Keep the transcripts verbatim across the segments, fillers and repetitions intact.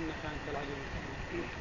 إنك أنت العليم الحكيم.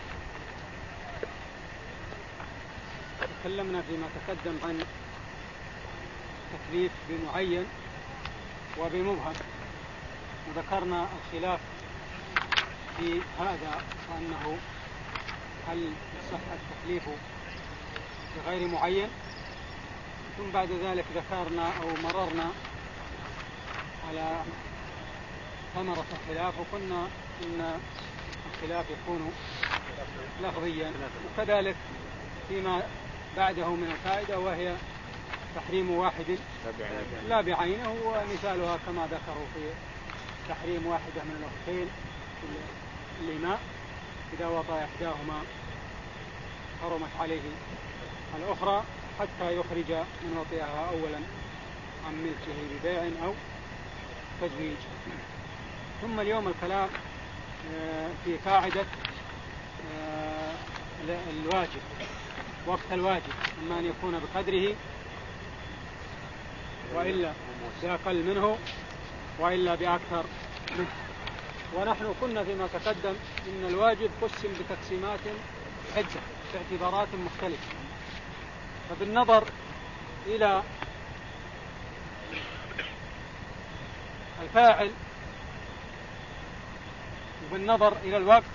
تكلمنا فيما تقدم عن تكليف بمعين وبمبهم، وذكرنا الخلاف في هذا وأنه هل يصح التكليف بغير معين. ثم بعد ذلك ذكرنا أو مررنا على ثمرة الخلاف، وقلنا إن الخلاف يكون لفظيا، وكذلك فيما بعده من الفائدة وهي تحريم واحد لا بعينه، ومثالها كما ذكروا في تحريم واحدة من الأختين في الإماء إذا وطأ إحداهما حرمت عليه الأخرى حتى يخرج من وطئها أولا عن ملكه ببيع أو تزويج. ثم اليوم الكلام في قاعدة الواجب، وقت الواجب إما أن يكون بقدره وإلا بأقل منه وإلا بأكثر منه. ونحن كنا فيما تقدم إن الواجب قسم بتقسيمات عدة باعتبارات مختلفة، فبالنظر إلى الفاعل وبالنظر إلى الوقت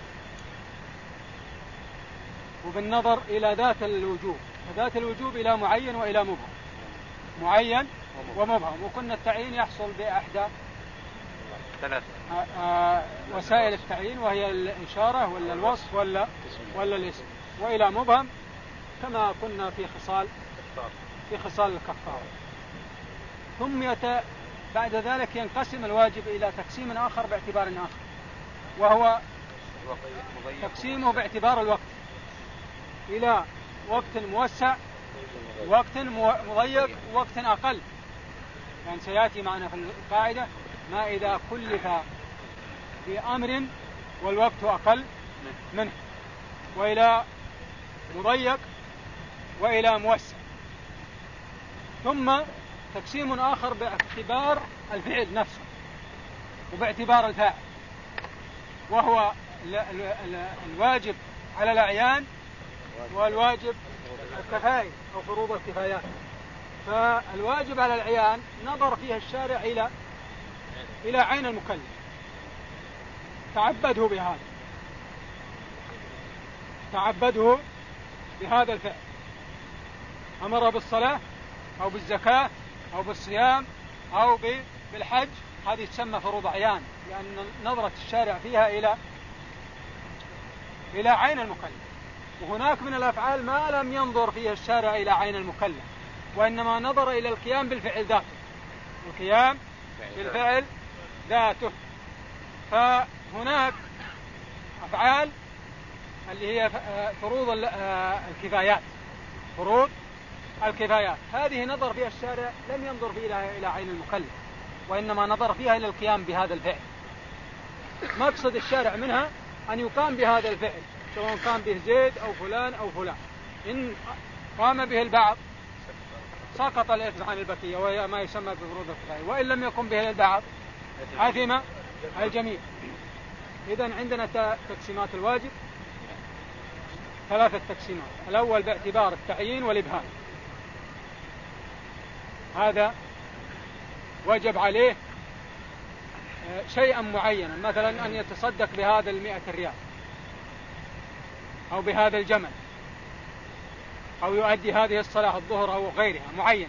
وبالنظر إلى ذات الوجوب، فذات الوجوب إلى معين وإلى مبهم، معين ومبهم. وكنا التعيين يحصل بأحدى ثلاثة وسائل التعيين، وهي الإشارة ولا الوصف ولا ولا الاسم، وإلى مبهم كما كنا في خصال في خصال الكفارة. ثم يت بعد ذلك ينقسم الواجب إلى تقسيم آخر باعتبار آخر، وهو تقسيمه باعتبار الوقت إلى وقت موسع، وقت مضيق، وقت أقل. يعني سيأتي معنا في القاعدة ما إذا كلف بأمر والوقت أقل منه، وإلى مضيق وإلى موسع. ثم تقسيم آخر باعتبار الفعل نفسه وباعتبار الفاعل، وهو الواجب على الأعيان والواجب الكفائي أو فروض الكفايات. فالواجب على العيان نظر فيها الشارع إلى إلى عين المكلف، تعبده بهذا تعبده بهذا الفعل، أمر بالصلاة أو بالزكاة أو بالصيام أو بالحج، هذه تسمى فروض عيان، لأن نظرة الشارع فيها إلى إلى عين المكلف. وهناك من الأفعال ما لم ينظر فيها الشارع إلى عين المكلف، وإنما نظر إلى القيام بالفعل ذاته، القيام بالفعل ذاته. فهناك أفعال اللي هي فروض الكفايات، فروض الكفايات هذه نظر فيها الشارع لم ينظر فيها إلى عين المكلف، وإنما نظر فيها إلى القيام بهذا الفعل. مقصد الشارع منها أن يقام بهذا الفعل، سواء قام به زيد أو فلان أو فلان. إن قام به البعض سقط الإثم عن البقية، وهي ما يسمى بفروض الكفاية، وإن لم يقم به البعض آثم الجميع. إذن عندنا تقسيمات الواجب ثلاثة تقسيمات. الأول باعتبار التعيين والإبهام، هذا وجب عليه شيئا معينا، مثلا أن يتصدق بهذا المئة ريال أو بهذا الجمل أو يؤدي هذه الصلاة الظهر أو غيرها معين.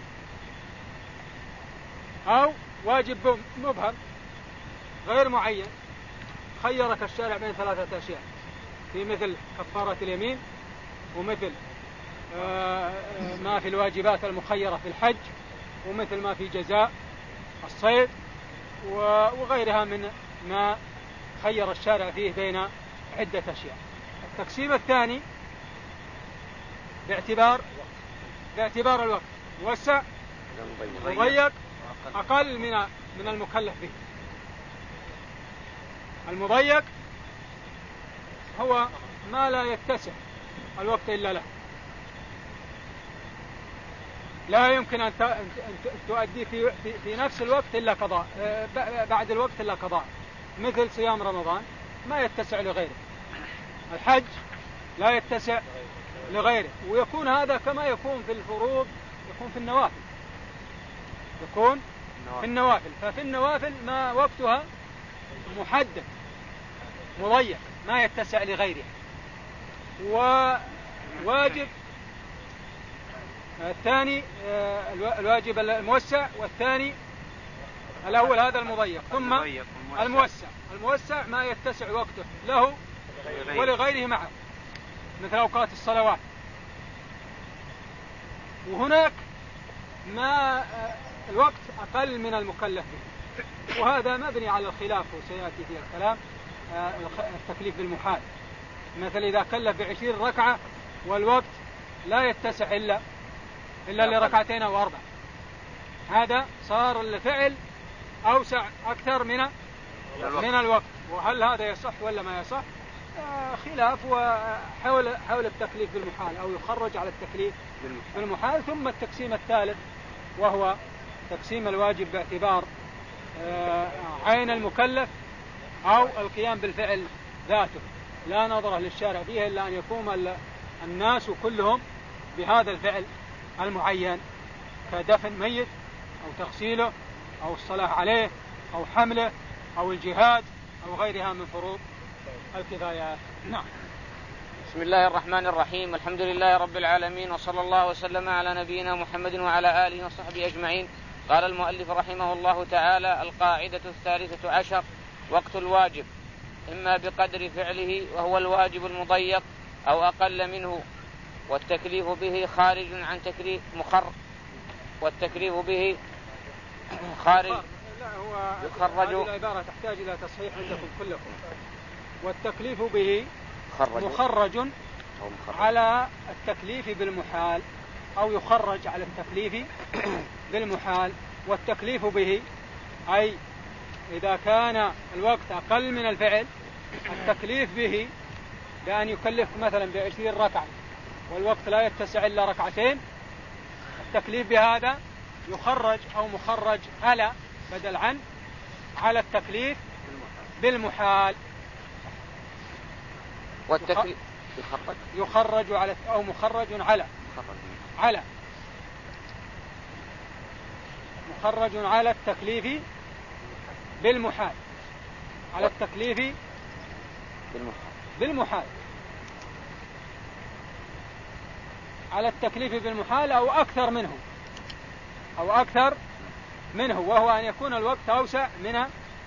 أو واجب مبهم غير معين، خيرك الشارع بين ثلاثة أشياء، في مثل كفارة اليمين، ومثل ما في الواجبات المخيرة في الحج، ومثل ما في جزاء الصيد، وغيرها من ما خير الشارع فيه بين عدة أشياء. التقسيم الثاني باعتبار باعتبار الوقت، موسع مضيق أقل من من المكلف به. المضيق هو ما لا يتسع الوقت إلا له، لا يمكن أن تؤدي في, في, في نفس الوقت إلا قضاء، بعد الوقت إلا قضاء، مثل صيام رمضان ما يتسع لغيره. الحج لا يتسع لغيره، ويكون هذا كما يكون في الفروض يكون في النوافل، يكون في النوافل. ففي النوافل ما وقتها محدد مضيق ما يتسع لغيره. وواجب الثاني الواجب الموسع، والثاني الأول هذا المضيق، ثم الموسع. الموسع ما يتسع وقته له ولغيره معه، مثل أوقات الصلوات. وهناك ما الوقت أقل من المكلف به، وهذا مبني على الخلاف وسيأتي فيه الكلام. التكليف بالمحال، مثل إذا كلف بعشرين ركعة والوقت لا يتسع إلا إلا لركعتين أو أربع، هذا صار الفعل أوسع أكثر من من الوقت. وهل هذا يصح ولا ما يصح؟ خلاف وحول حول التكليف بالمحال، أو يخرج على التكليف بالمحال. ثم التقسيم الثالث وهو تقسيم الواجب باعتبار عين المكلف أو القيام بالفعل ذاته، لا نظرة للشارع فيه إلا أن يقوم الناس كلهم بهذا الفعل المعين، كدفن ميت أو تغسيله أو الصلاة عليه أو حمله أو الجهاد أو غيرها من فروض الكفايات. نعم. بسم الله الرحمن الرحيم، الحمد لله رب العالمين، وصلى الله وسلم على نبينا محمد وعلى آله وصحبه أجمعين. قال المؤلف رحمه الله تعالى: القاعدة الثالثة عشر: وقت الواجب إما بقدر فعله وهو الواجب المضيق أو أقل منه، والتكليف به خارج عن تكليف مخر والتكليف به خارج لا هو يخرج. هذه العبارة تحتاج إلى تصحيح عندكم كلكم. والتكليف به خرج مخرج على التكليف بالمحال، أو يخرج على التكليف بالمحال. والتكليف به أي إذا كان الوقت أقل من الفعل، التكليف به بأن يكلف مثلا بعشرين ركعة والوقت لا يتسع إلا ركعتين، التكليف بهذا يخرج أو مخرج على بدل عن على التكليف بالمحال. والتكليف يخرج يخرج على أو مخرج على على مخرج على التكليف بالمحال على التكليف بالمحال بالمحال على التكليف بالمحال أو أكثر منه أو أكثر منه وهو أن يكون الوقت أوسع من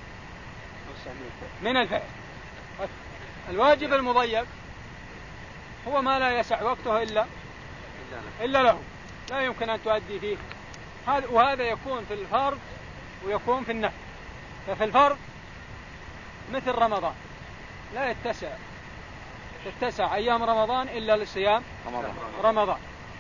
من الفعل. الواجب المضيق هو ما لا يسع وقته إلا إلا له، لا يمكن أن تؤدي فيه، وهذا يكون في الفرض ويكون في النفل. ففي الفرض مثل رمضان لا يتسع تتسع أيام رمضان إلا لصيام رمضان. رمضان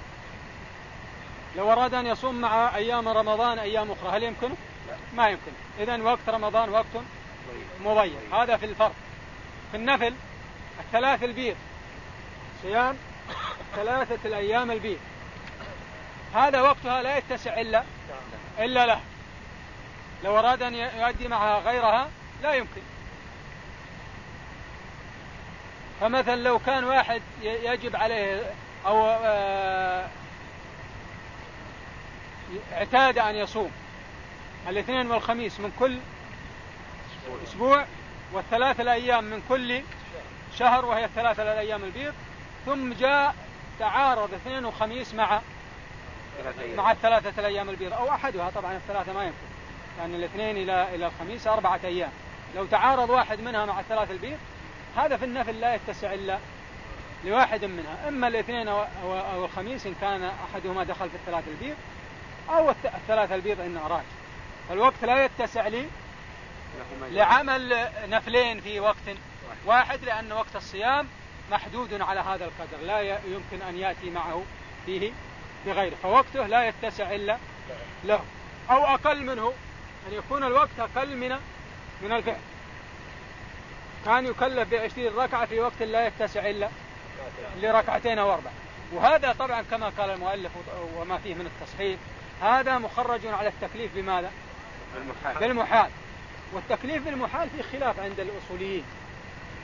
لو أراد أن يصوم مع أيام رمضان أيام أخرى هل يمكنه؟ ما يمكن. إذن وقت رمضان وقت مضيق، هذا في الفرض. في النفل الثلاث البيض، صيام ثلاثة الأيام البيض، هذا وقتها لا يتسع إلا إلا له. لو أراد أن يؤدي معها غيرها لا يمكن. فمثلا لو كان واحد يجب عليه أو اعتاد أن يصوم الاثنين والخميس من كل أسبوع والثلاثة الأيام من كل شهر وهي الثلاثة الأيام البيض، ثم جاء تعارض اثنين وخميس مع مع الثلاثة الأيام البيض أو أحدها، طبعا الثلاثة ما يمكن لأن يعني الاثنين إلى إلى الخميس أربعة أيام، لو تعارض واحد منها مع الثلاثة البيض هذا في النفل لا يتسع إلا لواحد منها، إما الاثنين أو, أو الخميس إن كان أحدهما دخل في الثلاثة البيض أو الثلاثة البيض إن أراد. فالوقت لا يتسع لي لعمل نفلين في وقت واحد، لأن وقت الصيام محدود على هذا القدر لا يمكن أن يأتي معه فيه بغيره، فوقته لا يتسع إلا له. أو أقل منه، أن يكون الوقت أقل من من الفعل، كان يكلف بعشرين ركعة في وقت لا يتسع إلا لركعتين أو أربع. وهذا طبعا كما قال المؤلف وما فيه من التصحيح هذا مخرج على التكليف بماذا؟ بالمحال. بالمحال. والتكليف بالمحال في خلاف عند الأصوليين،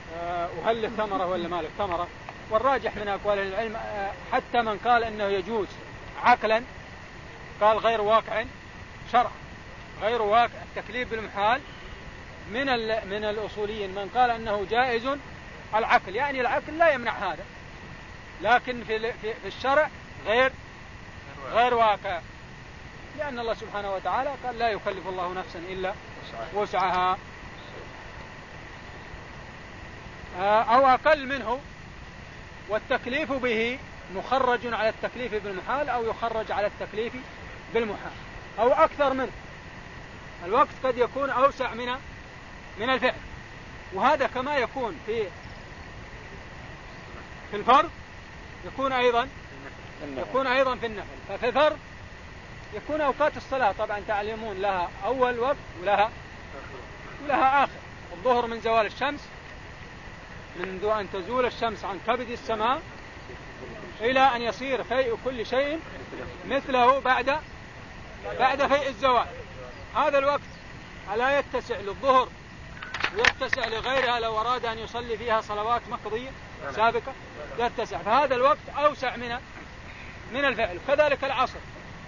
وهل له ثمرة ولا ما له ثمرة. والراجح من أقوال العلم حتى من قال أنه يجوز عقلا قال غير واقع شرعا، غير واقع التكليف بالمحال من من الأصوليين من قال أنه جائز العقل، يعني العقل لا يمنع هذا، لكن في في الشرع غير غير واقع، لأن الله سبحانه وتعالى قال لا يكلف الله نفسا إلا وسعها، أو أقل منه. والتكليف به مخرج على التكليف بالمحال أو يخرج على التكليف بالمحال أو أكثر منه. الوقت قد يكون أوسع من من الفعل، وهذا كما يكون في في الفرض يكون أيضا يكون أيضا في النفل. ففي الفرض يكون أوقات الصلاة طبعا تعلمون لها أول وقت ولها ولها آخر. الظهر من زوال الشمس، منذ أن تزول الشمس عن كبد السماء إلى أن يصير فيء كل شيء مثله بعد بعد فيء الزوال. هذا الوقت ألا يتسع للظهر ويتسع لغيرها لو أراد أن يصلي فيها صلوات مقضية سابقة؟ يتسع. فهذا الوقت أوسع من من الفعل. كذلك العصر،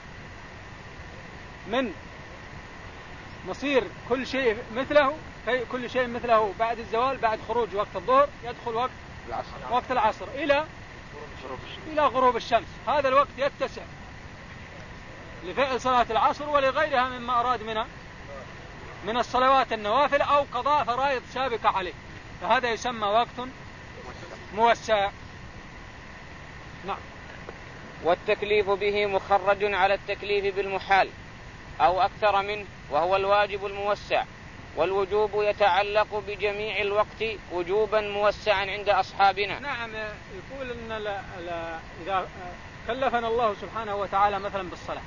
من مصير كل شيء مثله في كل شيء مثله بعد الزوال، بعد خروج وقت الظهر يدخل وقت العصر. وقت العصر إلى إلى غروب الشمس. هذا الوقت يتسع لفعل صلاة العصر ولغيرها مما أراد من من الصلوات النوافل أو قضاء فرائض سابقة عليه، فهذا يسمى وقت موسع. نعم. والتكليف به مخرج على التكليف بالمحال أو أكثر منه، وهو الواجب الموسع. والوجوب يتعلق بجميع الوقت وجوبا موسعا عند أصحابنا. نعم. يقول إن لا لا إذا كلفنا الله سبحانه وتعالى مثلا بالصلاة،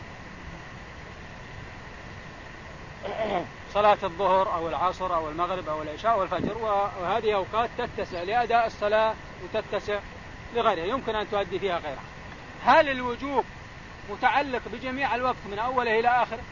صلاة الظهر أو العصر أو المغرب أو العشاء والفجر، وهذه أوقات تتسع لأداء الصلاة وتتسع لغيرها يمكن أن تؤدي فيها غيرها. هل الوجوب متعلق بجميع الوقت من أوله إلى آخره،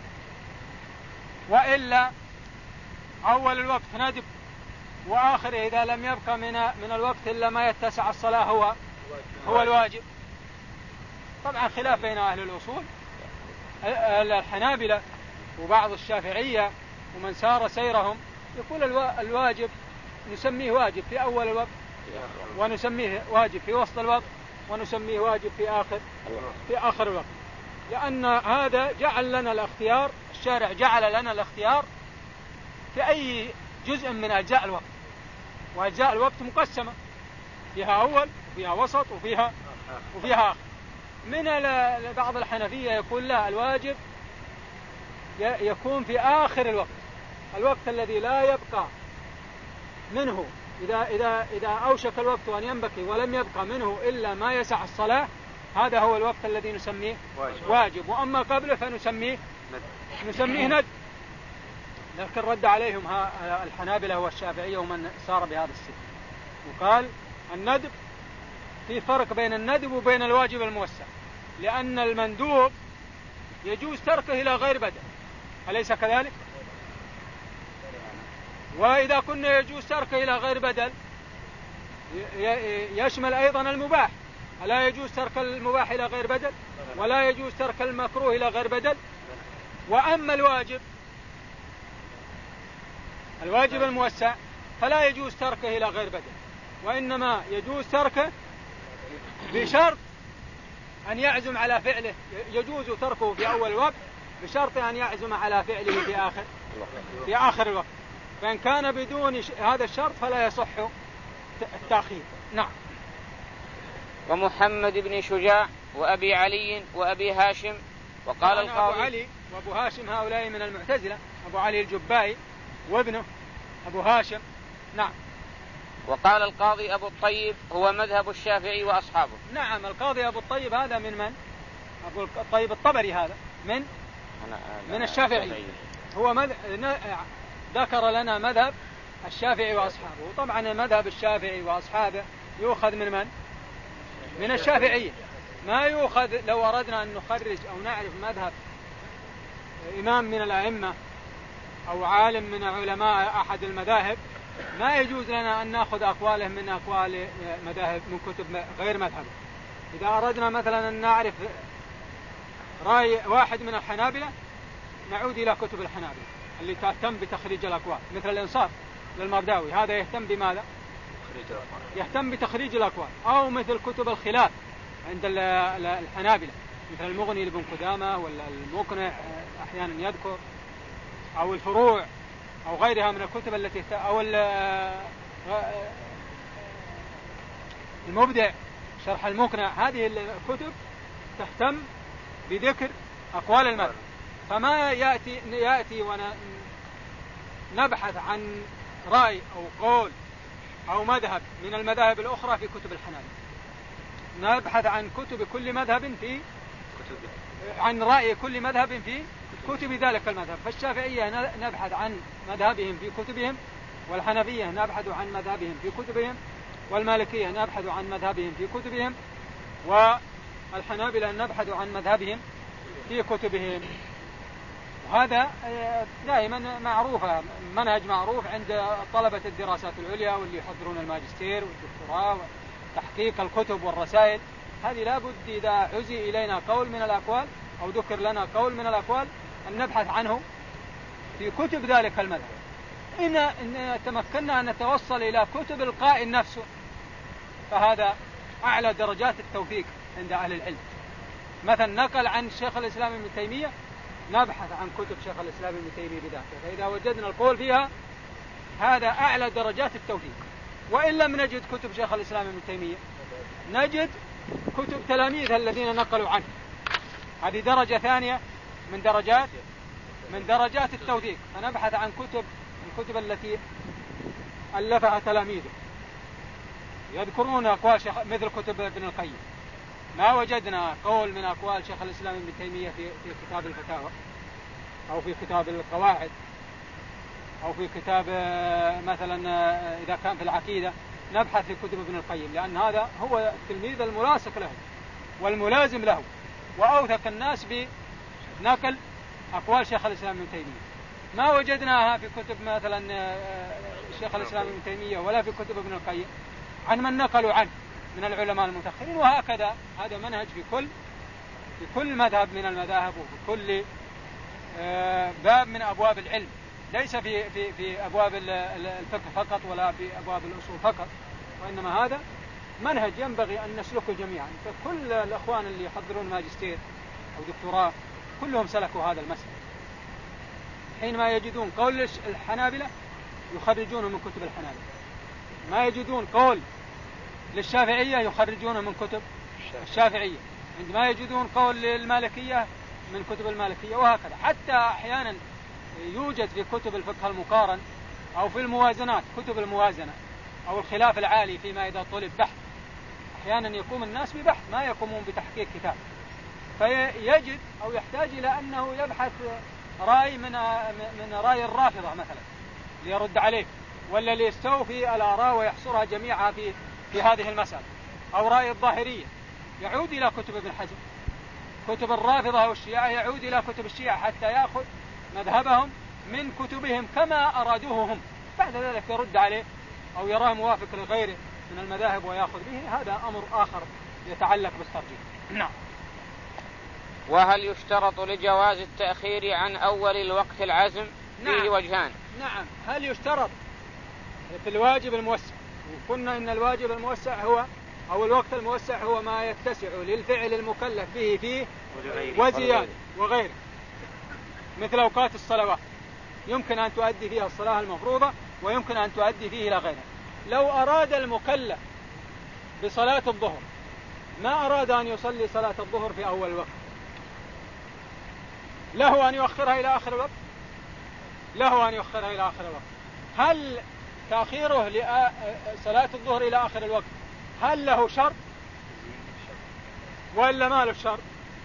وإلا أول الوقت ندب وآخره إذا لم يبقى من من الوقت إلا ما يتسع الصلاة هو هو الواجب؟ طبعا خلاف بين أهل الأصول. الحنابلة وبعض الشافعية ومن سار سيرهم يقول الواجب نسميه واجب في أول الوقت، ونسميه واجب في وسط الوقت، ونسميه واجب في آخر في آخر الوقت، لأن هذا جعل لنا الاختيار. الشارع جعل لنا الاختيار في أي جزء من أجزاء الوقت، وأجزاء الوقت مقسمة، فيها أول وفيها وسط وفيها وفيها آخر. من بعض الحنفية يقول لا، الواجب يكون في آخر الوقت، الوقت الذي لا يبقى منه إذا إذا إذا أوشك الوقت أن ينبقي ولم يبقى منه إلا ما يسع الصلاة، هذا هو الوقت الذي نسميه واجب. وأما قبله فنسميه نسميه ند. لكن رد عليهم الحنابلة والشافعية ومن سار بهذا السير، وقال الندب في فرق بين الندب وبين الواجب الموسع، لأن المندوب يجوز تركه إلى غير بدل، أليس كذلك؟ وإذا كنا يجوز تركه إلى غير بدل يشمل أيضا المباح، ألا يجوز ترك المباح إلى غير بدل، ولا يجوز ترك المكروه إلى غير بدل. وأما الواجب الواجب الموسع فلا يجوز تركه إلى غير بدل، وإنما يجوز تركه بشرط أن يعزم على فعله. يجوز تركه في أول الوقت بشرط أن يعزم على فعله في آخر في آخر الوقت، فإن كان بدون هذا الشرط فلا يصح التأخير. نعم. ومحمد بن شجاع وأبي علي وأبي هاشم. وقال القاضي أبو علي وأبو هاشم هؤلاء من المعتزلة، أبو علي الجبائي وابنه أبو هاشم. نعم. وقال القاضي أبو الطيب هو مذهب الشافعي وأصحابه. نعم. القاضي أبو الطيب هذا من من؟ أبو الطيب الطبري هذا من من الشافعي. هو مذ... ذكر لنا مذهب الشافعي وأصحابه. طبعا مذهب الشافعي وأصحابه يؤخذ من من؟ من الشافعية. ما يؤخذ لو أردنا أن نخرج أو نعرف مذهب إمام من الأئمة أو عالم من علماء أحد المذاهب ما يجوز لنا أن نأخذ أقواله من أقوال مذاهب من كتب غير مذهبه. إذا أردنا مثلا أن نعرف رأي واحد من الحنابلة نعود إلى كتب الحنابلة اللي تهتم بتخريج الأقوال، مثل الإنصاف للمرداوي، هذا يهتم بماذا؟ يهتم بتخريج الأقوال. أو مثل كتب الخلاف عند الحنابلة مثل المغني لابن قدامة ولا المقنع أحيانا يذكر، أو الفروع أو غيرها من الكتب التي أو المبدع شرح المقنع. هذه الكتب تهتم بذكر أقوال المذهب. فما يأتي يأتي ونبحث عن رأي أو قول أو مذهب من المذاهب الأخرى في كتب الحنابلة، نبحث عن كتب كل مذهب في عن رأي كل مذهب في كتب ذلك المذهب. فالشافعية نبحث عن مذهبهم في كتبهم، والحنفية نبحث عن مذهبهم في كتبهم، والمالكية نبحث عن مذهبهم في كتبهم، والحنابلة نبحث عن مذهبهم في كتبهم. وهذا دائما معروفة، منهج معروف عند طلبة الدراسات العليا واللي يحضرون الماجستير والدكتوراه وتحقيق الكتب والرسائل. هذه لابد إذا عزي إلينا قول من الأقوال أو ذكر لنا قول من الأقوال أن نبحث عنه في كتب ذلك المذهب. إن تمكنا أن نتوصل إلى كتب القائل نفسه فهذا أعلى درجات التوفيق عند أهل العلم. مثلا نقل عن شيخ الإسلام ابن تيمية، نبحث عن كتب شيخ الإسلام ابن تيمية بذاته، فإذا وجدنا القول فيها هذا أعلى درجات التوفيق. وإن لم نجد كتب شيخ الإسلام ابن تيمية نجد كتب تلاميذه الذين نقلوا عنه، هذه درجة ثانية من درجات من درجات التوثيق. فنبحث عن كتب الكتب التي ألفها تلاميذه يذكرون أقوال شيخ، مثل كتب ابن القيم. ما وجدنا قول من أقوال شيخ الإسلام ابن تيمية في في كتاب الفتاوى أو في كتاب القواعد أو في كتاب مثلا إذا كان في العقيدة نبحث في كتب ابن القيم، لأن هذا هو التلميذ الملاصق له والملازم له وأوثق الناس بنقل أقوال شيخ الإسلام ابن تيمية. ما وجدناها في كتب مثلا شيخ الإسلام ابن تيمية ولا في كتب ابن القيم عن من نقلوا عنه من العلماء المتأخرين. وهكذا هذا منهج في كل في كل مذهب من المذاهب وفي كل باب من أبواب العلم، ليس في في في أبواب الفقه فقط ولا في أبواب الأصول فقط، وإنما هذا منهج ينبغي أن نسلكه جميعا. فكل الأخوان اللي يحضرون ماجستير أو دكتوراه كلهم سلكوا هذا المسلك. حينما يجدون قول الحنابلة يخرجونه من كتب الحنابلة، ما يجدون قول للشافعية يخرجونه من كتب الشافعية، عندما يجدون قول للمالكية من كتب المالكية، وهكذا. حتى أحيانا يوجد في كتب الفقه المقارن أو في الموازنات كتب الموازنة أو الخلاف العالي فيما إذا طلب بحث، أحيانا يقوم الناس ببحث ما يقومون بتحقيق كتاب، فيجد أو يحتاج إلى أنه يبحث رأي من من رأي الرافضة مثلا ليرد عليه، ولا ليستوفي الآراء ويحصرها جميعها في في هذه المسألة، أو رأي الظاهرية يعود إلى كتب ابن حزم، كتب الرافضة والشيعة يعود إلى كتب الشيعة حتى يأخذ مذهبهم من كتبهم كما أرادوه هم، بعد ذلك يرد عليه أو يراه موافق لغيره من المذاهب ويأخذ به. هذا أمر آخر يتعلق بالترجيح. نعم. وهل يشترط لجواز التأخير عن أول الوقت العزم؟ نعم. فيه وجهان. نعم. هل يشترط في الواجب الموسع؟ وقلنا إن الواجب الموسع هو أو الوقت الموسع هو ما يتسع للفعل المكلف به فيه وزيادة وغيره، مثل أوقات الصلوات يمكن أن تؤدي فيها الصلاة المفروضة ويمكن أن تؤدي فيه إلى غيرها. لو أراد المكلف بصلاة الظهر ما أراد أن يصلي صلاة الظهر في أول الوقت، له أن يؤخرها إلى آخر الوقت، له أن يؤخرها إلى آخر الوقت. هل تأخيره لصلاة الظهر إلى آخر الوقت هل له شرط ولا ما له شرط؟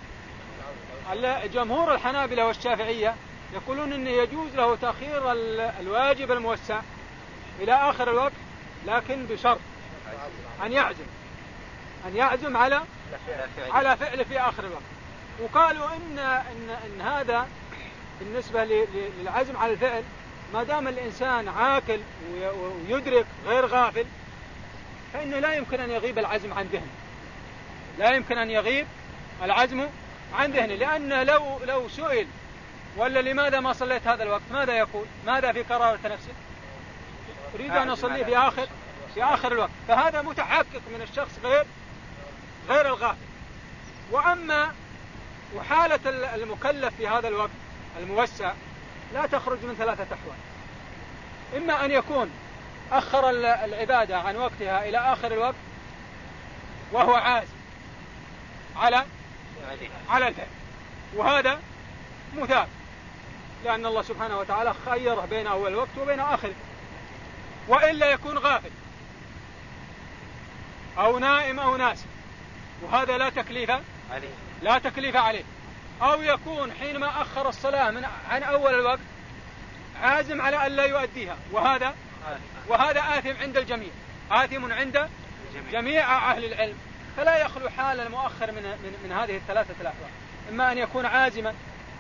جمهور الحنابلة والشافعية يقولون أن يجوز له تأخير الواجب الموسع إلى آخر الوقت، لكن بشرط أن يعزم أن يعزم على على فعل في آخر الوقت. وقالوا إن, إن, إن هذا بالنسبة للعزم على الفعل ما دام الإنسان عاقل ويدرك غير غافل فإنه لا يمكن أن يغيب العزم عن ذهنه، لا يمكن أن يغيب العزم عن ذهنه، لأنه لو لو سئل ولا لماذا ما صليت هذا الوقت ماذا يقول؟ ماذا في قرارة نفسه؟ أريد أن أصلي في آخر في آخر الوقت. فهذا متحقق من الشخص غير غير الغافل. وأما وحالة المكلف في هذا الوقت الموسع لا تخرج من ثلاثة أحوال: إما أن يكون أخر العبادة عن وقتها إلى آخر الوقت وهو عازم على على الفعل، وهذا مثاب لأن الله سبحانه وتعالى خيره بين أول الوقت وبين آخره. وإلا يكون غافل أو نائم أو ناسي، وهذا لا تكليف عليه لا تكليف عليه. أو يكون حينما أخر الصلاة من عن أول الوقت عازم على أن لا يؤديها، وهذا وهذا آثم عند الجميع، آثم عند جميع أهل العلم. فلا يخلو حال المؤخر من من, من هذه الثلاثة الأحوال: إما أن يكون عازما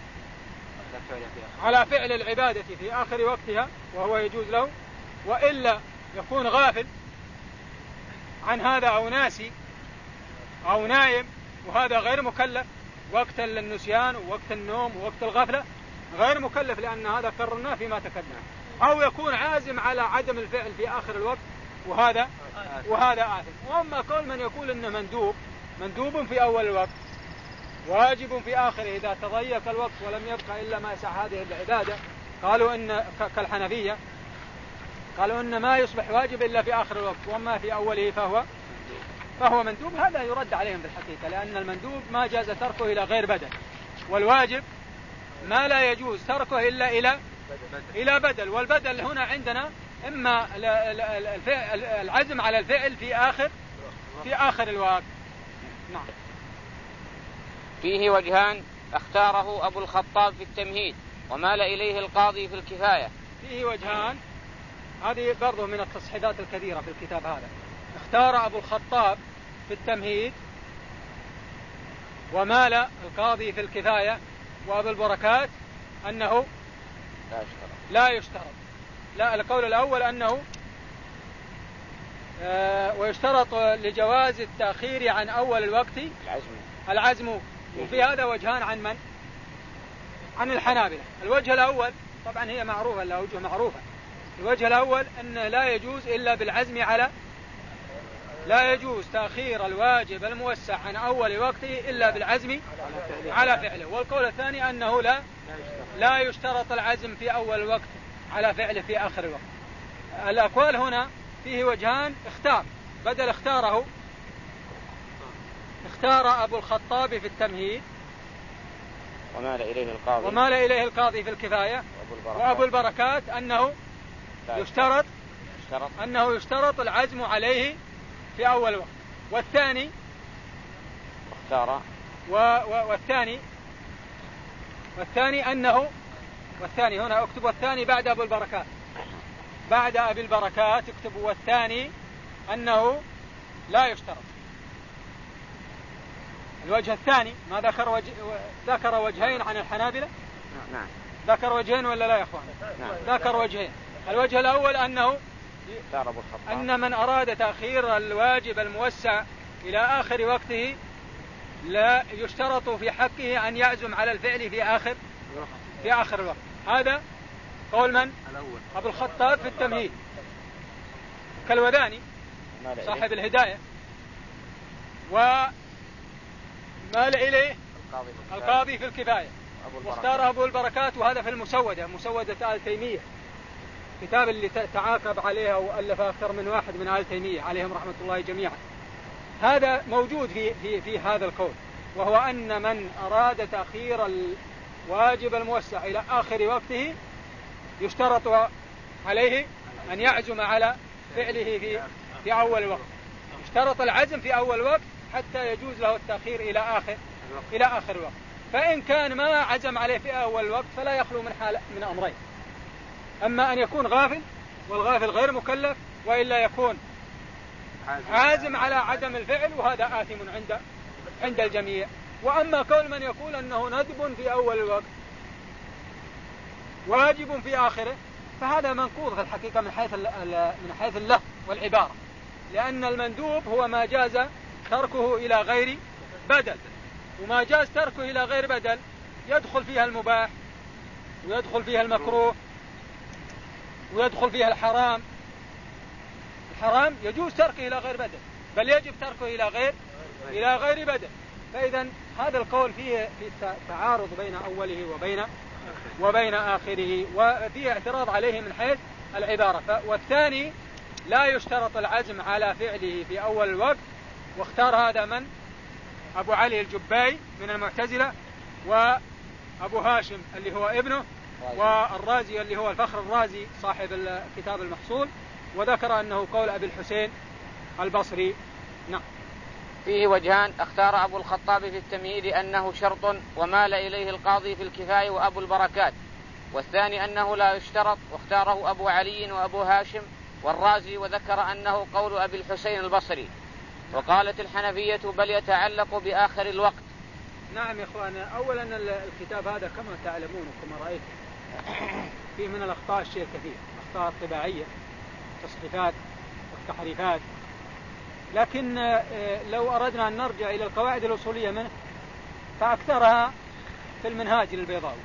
على فعل العبادة في آخر وقتها وهو يجوز له، وإلا يكون غافل عن هذا أو ناسي أو نائم، وهذا غير مكلف وقت النسيان ووقت النوم ووقت الغفلة، غير مكلف لأن هذا قررناه فيما تقدم. أو يكون عازم على عدم الفعل في آخر الوقت، وهذا وهذا آثم. وأما قول من يقول إنه مندوب مندوب في أول الوقت واجب في آخره إذا تضيق الوقت ولم يبقى إلا ما يسع هذه العبادة، قالوا إن كالحنفية قالوا إن ما يصبح واجب إلا في آخر الوقت، وما في أوله فهو فهو مندوب. هذا يرد عليهم بالحقيقة، لأن المندوب ما جاز تركه إلى غير بدل، والواجب ما لا يجوز تركه إلا إلى إلى بدل. والبدل هنا عندنا إما العزم على الفعل في آخر في آخر الوقت. نعم. فيه وجهان اختاره أبو الخطاب في التمهيد ومال إليه القاضي في الكفاية. فيه وجهان، هذه برضو من التصحيحات الكثيرة في الكتاب هذا. اختار أبو الخطاب في التمهيد ومال القاضي في الكفاية، وأبو البركات أنه لا يشترط لا يشترط لا القول الأول أنه آه ويشترط لجواز التأخير عن أول الوقت العزم العزم وفي هذا وجهان عن من؟ عن الحنابلة. الوجه الأول طبعا هي معروفة، لا وجه معروفة. الوجه الأول أن لا يجوز إلا بالعزم على لا يجوز تأخير الواجب الموسع عن أول وقته إلا بالعزم على فعله. والقول الثاني أنه لا لا يشترط العزم في أول الوقت على فعله في آخر الوقت. الأقوال هنا فيه وجهان، اختار بدل اختاره اختار أبو الخطاب في التمهيد ومال إليه القاضي ومال إليه القاضي في الكفاية، وأبو البركات أنه يشترط أنه يشترط العزم عليه في أول وقت. والثاني اختار و و والثاني والثاني أنه والثاني هنا اكتب والثاني بعد أبو البركات بعد أبي البركات اكتب والثاني أنه لا يشترط. الوجه الثاني ما ذكر وجه ذكر وجهين عن الحنابلة. نعم. ذكر وجهين ولا لا يا اخوان؟ نعم. ذكر وجهين. الوجه الأول أنه أن من أراد تأخير الواجب الموسع إلى آخر وقته لا يشترط في حقه أن يعزم على الفعل في آخر في آخر الوقت. هذا قول من؟ الأول أبو الخطاب في التمهيد. كالوذاني صاحب الهداية ومال إليه القاضي في الكفاية، واختار أبو البركات، وهذا في المسودة مسودة آل تيمية، كتاب اللي تعاقب عليها وألف أكثر من واحد من آل تيمية عليهم رحمة الله جميعا. هذا موجود في, في, في هذا القول، وهو أن من أراد تأخير الواجب الموسع إلى آخر وقته يشترط عليه أن يعزم على فعله في, في أول وقت. يشترط العزم في أول وقت حتى يجوز له التأخير إلى آخر إلى آخر وقت. فإن كان ما عزم عليه في أول وقت فلا يخلو من حال من أمرين: أما أن يكون غافل والغافل غير مكلف، وإلا يكون عازم على عدم الفعل، وهذا آثم عند عند الجميع. وأما قول من يقول أنه ندب في أول الوقت واجب في آخره، فهذا منقوض في الحقيقة من حيث من حيث اللفظ والعبارة، لأن المندوب هو ما جاز تركه إلى غير بدل، وما جاز تركه إلى غير بدل يدخل فيها المباح ويدخل فيها المكروه ويدخل فيها الحرام. الحرام يجوز تركه إلى غير بدل، بل يجب تركه إلى غير إلى غير بدل. فإذا هذا القول فيه في تعارض بين أوله وبين وبين آخره، وفيه اعتراض عليه من حيث العبارة. والثاني لا يشترط العزم على فعله في أول الوقت، واختار هذا من أبو علي الجبائي من المعتزلة، وأبو هاشم اللي هو ابنه، والرازي اللي هو الفخر الرازي صاحب الكتاب المحصول، وذكر أنه قول أبي الحسين البصري. نعم. فيه وجهان، اختار أبو الخطاب في التمهيد أنه شرط ومال إليه القاضي في الكفاية وأبو البركات، والثاني أنه لا يشترط، واختاره أبو علي وأبو هاشم والرازي، وذكر أنه قول أبي الحسين البصري. وقالت الحنفية بل يتعلق بآخر الوقت. نعم يا إخوان، أولا الكتاب هذا كما تعلمون وكما رأيت فيه من الأخطاء الشيء كثير، أخطاء طباعية، تصحيفات والتحريفات، لكن لو أردنا أن نرجع إلى القواعد الأصولية منه فأكثرها في المنهاج للبيضاوي،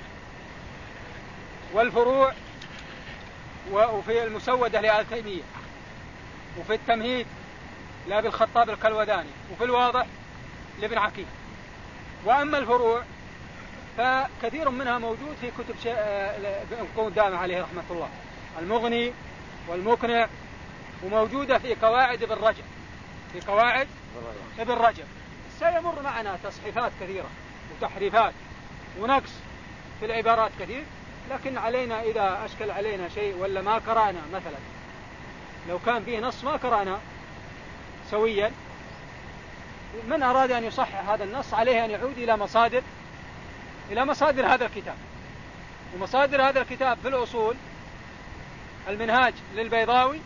والفروع وفي المسودة لآل تيمية، وفي التمهيد لأبي الخطاب الكلوداني، وفي الواضح لابن عقيل. وأما الفروع فكثير منها موجود في كتب ابن قدامة عليه رحمة الله، المغني والمقنع، وموجودة في قواعد ابن رجب في قواعد ابن رجب. سيمر معنا تصحيفات كثيرة وتحريفات ونقص في العبارات كثير، لكن علينا إذا أشكل علينا شيء ولا ما قرأنا، مثلا لو كان فيه نص ما قرأنا سويا، من أراد أن يصحح هذا النص عليه أن يعود إلى مصادر إلى مصادر هذا الكتاب. ومصادر هذا الكتاب في الأصول المنهاج للبيضاوي،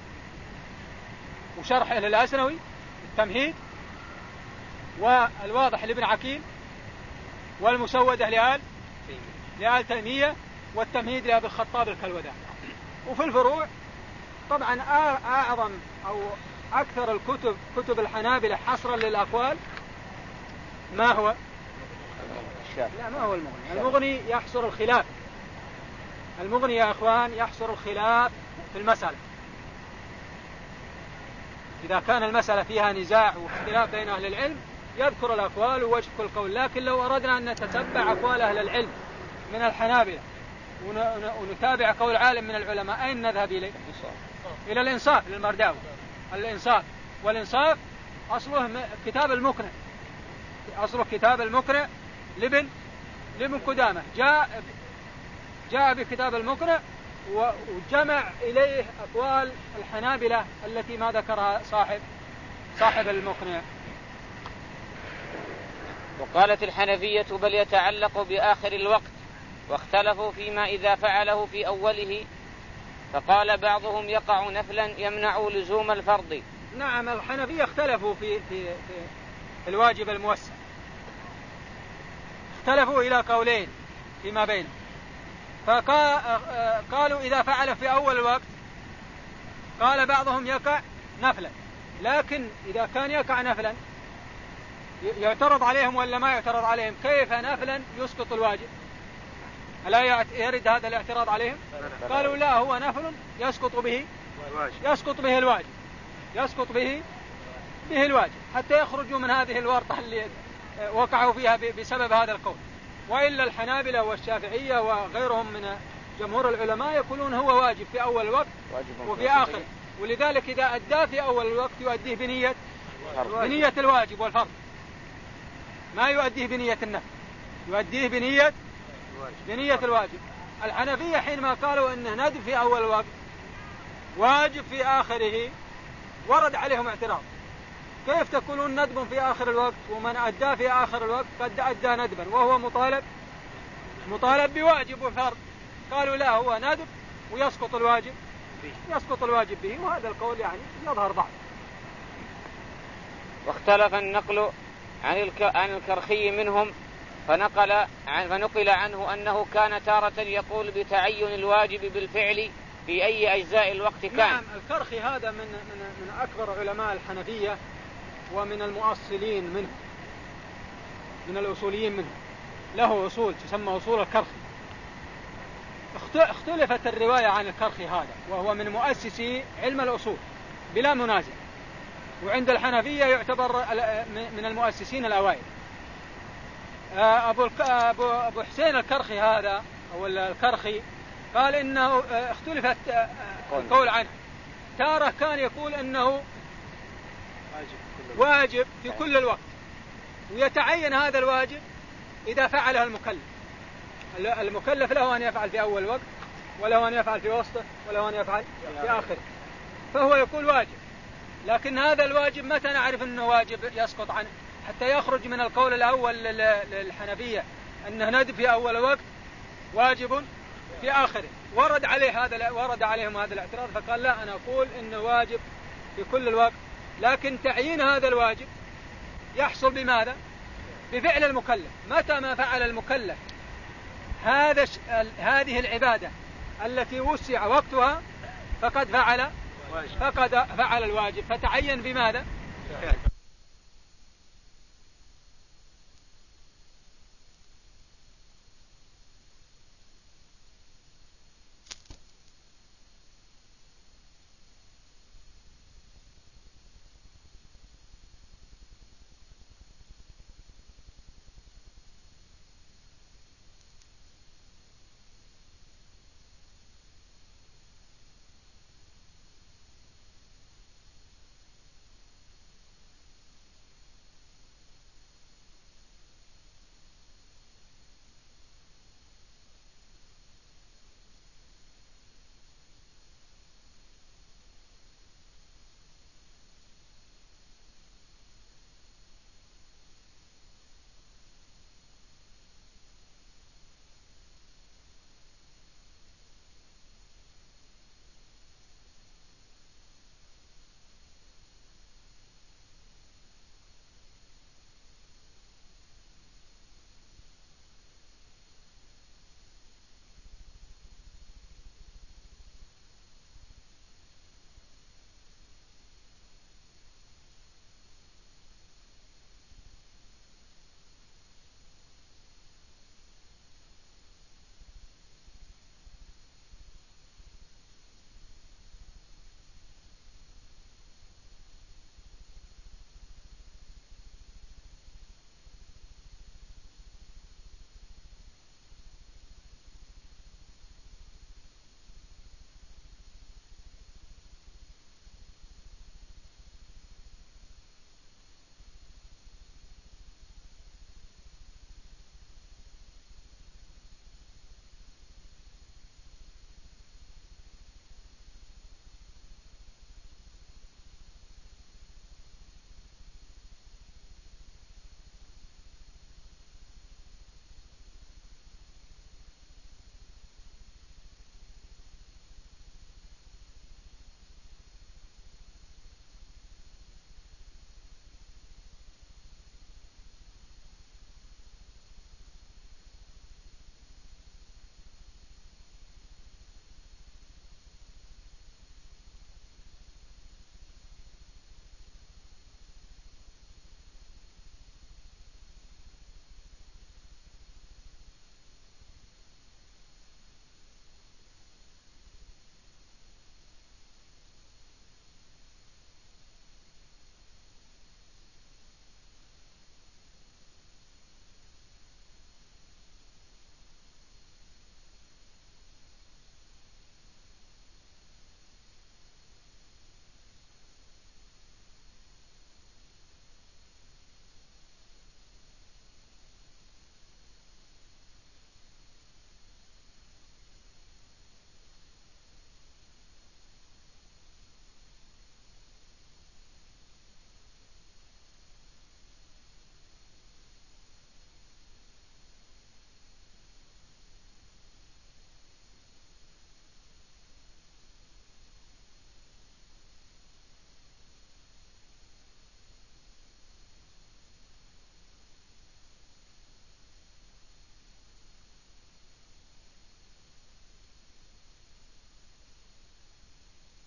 وشرحه للأسنوي، التمهيد، والواضح لابن عقيل، والمسودة لآل لآل تيمية، والتمهيد لأبي الخطاب الكلوداني. وفي الفروع طبعا أعظم أو أكثر الكتب كتب الحنابلة حصرا للأقوال ما هو؟ لا، ما هو المغني. المغني يحصر الخلاف، المغني يا أخوان يحصر الخلاف في المسألة. إذا كان المسألة فيها نزاع واختلاف بين أهل العلم يذكر الأقوال ووجه كل قول. لكن لو أردنا أن نتتبع أقوال أهل العلم من الحنابلة ونتابع قول عالم من العلماء، أين نذهب إليه؟ إلى الإنصاف للمرداوي، الإنصاف. والإنصاف أصله كتاب المقنع، أصله كتاب المقنع لابن لابن قدامة، جاء جاء بكتاب المقنع وجمع إليه أقوال الحنابلة التي ما ذكرها صاحب صاحب المقنع. وقالت الحنفية بل يتعلق بآخر الوقت، واختلفوا فيما إذا فعله في أوله، فقال بعضهم يقع نفلا يمنع لزوم الفرض. نعم، الحنفية اختلفوا في, في, في الواجب الموسع، اختلفوا إلى قولين فيما بينهم. فقالوا إذا فعل في أول الوقت قال بعضهم يقع نفلا، لكن إذا كان يقع نفلا يعترض عليهم ولا ما يعترض عليهم؟ كيف نفلا يسقط الواجب؟ ألا يرد هذا الاعتراض عليهم؟ قالوا لا، هو نفل يسقط به يسقط به الواجب يسقط به به الواجب حتى يخرجوا من هذه الورطة اللي وقعوا فيها بسبب هذا القول. وإلا الحنابلة والشافعية وغيرهم من جمهور العلماء يقولون هو واجب في أول الوقت وفي آخر، ولذلك إذا أدى في أول الوقت يؤديه بنية بنية الواجب والفرض، ما يؤديه بنية النفل، يؤديه بنية بنية الواجب. الحنفية حينما قالوا إنه ندب في أول الوقت واجب في آخره ورد عليهم اعتراض، كيف تقولون ندب في آخر الوقت ومن أدى في آخر الوقت قد أدى ندبا وهو مطالب مطالب بواجب وفرض؟ قالوا لا، هو ندب ويسقط الواجب يسقط الواجب به، وهذا القول يعني يظهر ضعف. واختلف النقل عن عن الكرخي منهم فنقل, عن فنقل عنه أنه كان تارة يقول بتعين الواجب بالفعل في أي أجزاء الوقت كان. نعم، الكرخي هذا من, من, من أكبر علماء الحنفية ومن المؤصلين منه، من الأصوليين منه، له أصول تسمى أصول الكرخي. اختلفت الرواية عن الكرخي هذا، وهو من مؤسسي علم الأصول بلا منازع، وعند الحنفية يعتبر من المؤسسين الأوائل. أبو, أبو حسين الكرخي هذا أو الكرخي قال إنه اختلفت القول عنه، تارة كان يقول إنه واجب في كل الوقت، ويتعين هذا الواجب إذا فعله المكلف. المكلف له أن يفعل في أول وقت، وله أن يفعل في وسطه، وله أن يفعل في آخره، فهو يقول واجب. لكن هذا الواجب متى نعرف أنه واجب يسقط عنه؟ حتى يخرج من القول الأول للحنفية أنه ندب في أول وقت واجب في آخره. ورد عليه هذا ورد عليهم هذا الاعتراض، فقال لا، أنا أقول إنه واجب في كل الوقت، لكن تعيين هذا الواجب يحصل بماذا؟ بفعل المكلف. متى ما فعل المكلف هذا هذه العبادة التي وسع وقتها فقد فعل فقد فعل الواجب، فتعين بماذا؟